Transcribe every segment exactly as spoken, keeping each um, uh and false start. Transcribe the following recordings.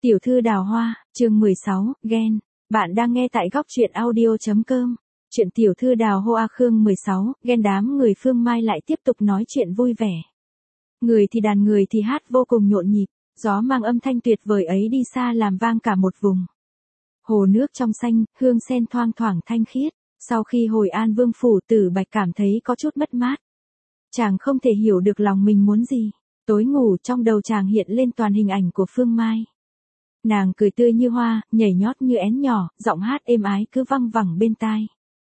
Tiểu thư đào hoa, chương mười sáu, ghen. Bạn đang nghe tại góc truyện audio.com. Chuyện tiểu thư đào hoa Khương mười sáu, ghen đám người Phương Mai lại tiếp tục nói chuyện vui vẻ. Người thì đàn người thì hát vô cùng nhộn nhịp, gió mang âm thanh tuyệt vời ấy đi xa làm vang cả một vùng. Hồ nước trong xanh, hương sen thoang thoảng thanh khiết, sau khi hồi An Vương phủ Tử Bạch cảm thấy có chút mất mát. Chàng không thể hiểu được lòng mình muốn gì, tối ngủ trong đầu chàng hiện lên toàn hình ảnh của Phương Mai. Nàng cười tươi như hoa, nhảy nhót như én nhỏ, giọng hát êm ái cứ văng vẳng bên tai.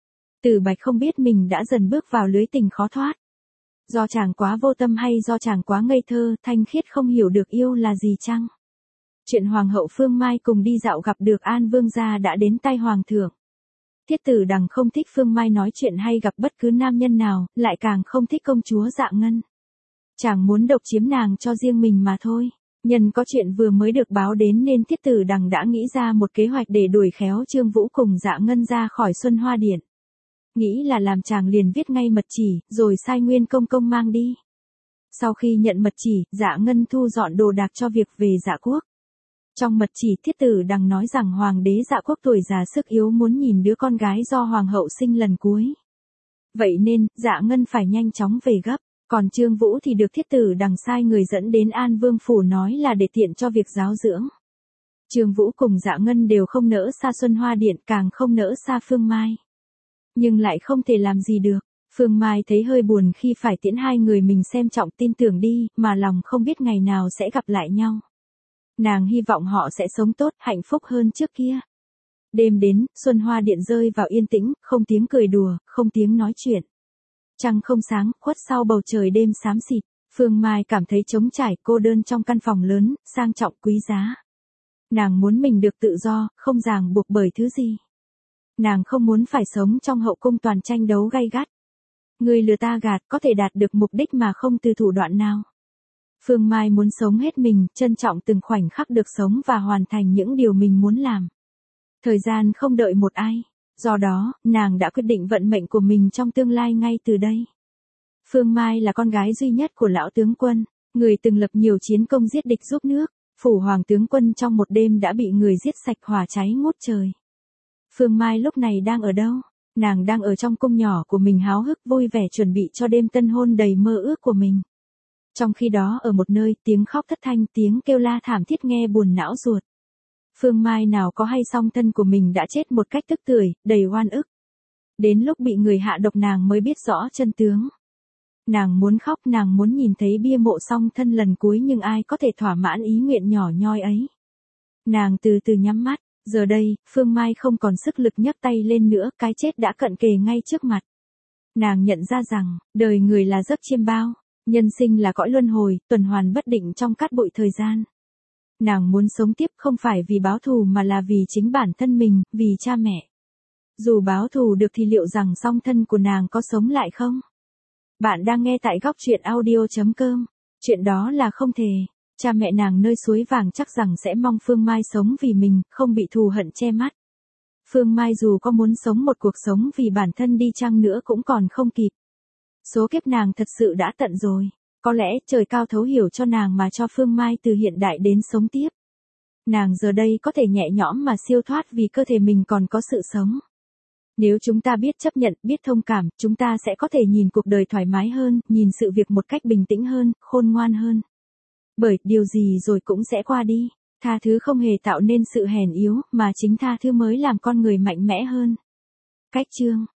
Tử Bạch không biết mình đã dần bước vào lưới tình khó thoát. Do chàng quá vô tâm hay do chàng quá ngây thơ, thanh khiết không hiểu được yêu là gì chăng? Chuyện Hoàng hậu Phương Mai cùng đi dạo gặp được An Vương gia đã đến tay Hoàng thượng. Thiết tử Đằng không thích Phương Mai nói chuyện hay gặp bất cứ nam nhân nào, lại càng không thích công chúa Dạ Ngân. Chàng muốn độc chiếm nàng cho riêng mình mà thôi. Nhân có chuyện vừa mới được báo đến nên Thiết tử Đằng đã nghĩ ra một kế hoạch để đuổi khéo Trương Vũ cùng Dạ Ngân ra khỏi Xuân Hoa Điện. Nghĩ là làm chàng liền viết ngay mật chỉ, rồi sai Nguyên Công Công mang đi. Sau khi nhận mật chỉ, Dạ Ngân thu dọn đồ đạc cho việc về Dạ Quốc. Trong mật chỉ Thiết tử Đằng nói rằng Hoàng đế Dạ Quốc tuổi già sức yếu muốn nhìn đứa con gái do Hoàng hậu sinh lần cuối. Vậy nên, Dạ Ngân phải nhanh chóng về gấp. Còn Trương Vũ thì được Thiết tử Đằng sai người dẫn đến An Vương phủ nói là để tiện cho việc giáo dưỡng. Trương Vũ cùng Dạ Ngân đều không nỡ xa Xuân Hoa Điện, càng không nỡ xa Phương Mai. Nhưng lại không thể làm gì được. Phương Mai thấy hơi buồn khi phải tiễn hai người mình xem trọng tin tưởng đi, mà lòng không biết ngày nào sẽ gặp lại nhau. Nàng hy vọng họ sẽ sống tốt, hạnh phúc hơn trước kia. Đêm đến, Xuân Hoa Điện rơi vào yên tĩnh, không tiếng cười đùa, không tiếng nói chuyện. Trăng không sáng, khuất sau bầu trời đêm xám xịt, Phương Mai cảm thấy trống trải, cô đơn trong căn phòng lớn, sang trọng quý giá. Nàng muốn mình được tự do, không ràng buộc bởi thứ gì. Nàng không muốn phải sống trong hậu cung toàn tranh đấu gay gắt. Người lừa ta gạt có thể đạt được mục đích mà không từ thủ đoạn nào. Phương Mai muốn sống hết mình, trân trọng từng khoảnh khắc được sống và hoàn thành những điều mình muốn làm. Thời gian không đợi một ai. Do đó, nàng đã quyết định vận mệnh của mình trong tương lai ngay từ đây. Phương Mai là con gái duy nhất của lão tướng quân, người từng lập nhiều chiến công giết địch giúp nước. Phủ Hoàng tướng quân trong một đêm đã bị người giết sạch, hỏa cháy ngút trời. Phương Mai lúc này đang ở đâu? Nàng đang ở trong cung nhỏ của mình, háo hức vui vẻ chuẩn bị cho đêm tân hôn đầy mơ ước của mình. Trong khi đó ở một nơi, tiếng khóc thất thanh, tiếng kêu la thảm thiết nghe buồn não ruột. Phương Mai nào có hay song thân của mình đã chết một cách tức tưởi, đầy oan ức. Đến lúc bị người hạ độc nàng mới biết rõ chân tướng. Nàng muốn khóc, nàng muốn nhìn thấy bia mộ song thân lần cuối, nhưng ai có thể thỏa mãn ý nguyện nhỏ nhoi ấy. Nàng từ từ nhắm mắt, giờ đây, Phương Mai không còn sức lực nhấc tay lên nữa, cái chết đã cận kề ngay trước mặt. Nàng nhận ra rằng, đời người là giấc chiêm bao, nhân sinh là cõi luân hồi, tuần hoàn bất định trong cát bụi thời gian. Nàng muốn sống tiếp không phải vì báo thù mà là vì chính bản thân mình, vì cha mẹ. Dù báo thù được thì liệu rằng song thân của nàng có sống lại không? Bạn đang nghe tại góc truyện audio.com. Chuyện đó là không thể. Cha mẹ nàng nơi suối vàng chắc rằng sẽ mong Phương Mai sống vì mình, không bị thù hận che mắt. Phương Mai dù có muốn sống một cuộc sống vì bản thân đi chăng nữa cũng còn không kịp. Số kiếp nàng thật sự đã tận rồi. Có lẽ trời cao thấu hiểu cho nàng mà cho Phương Mai từ hiện đại đến sống tiếp. Nàng giờ đây có thể nhẹ nhõm mà siêu thoát vì cơ thể mình còn có sự sống. Nếu chúng ta biết chấp nhận, biết thông cảm, chúng ta sẽ có thể nhìn cuộc đời thoải mái hơn, nhìn sự việc một cách bình tĩnh hơn, khôn ngoan hơn. Bởi điều gì rồi cũng sẽ qua đi. Tha thứ không hề tạo nên sự hèn yếu, mà chính tha thứ mới làm con người mạnh mẽ hơn. Cách chương.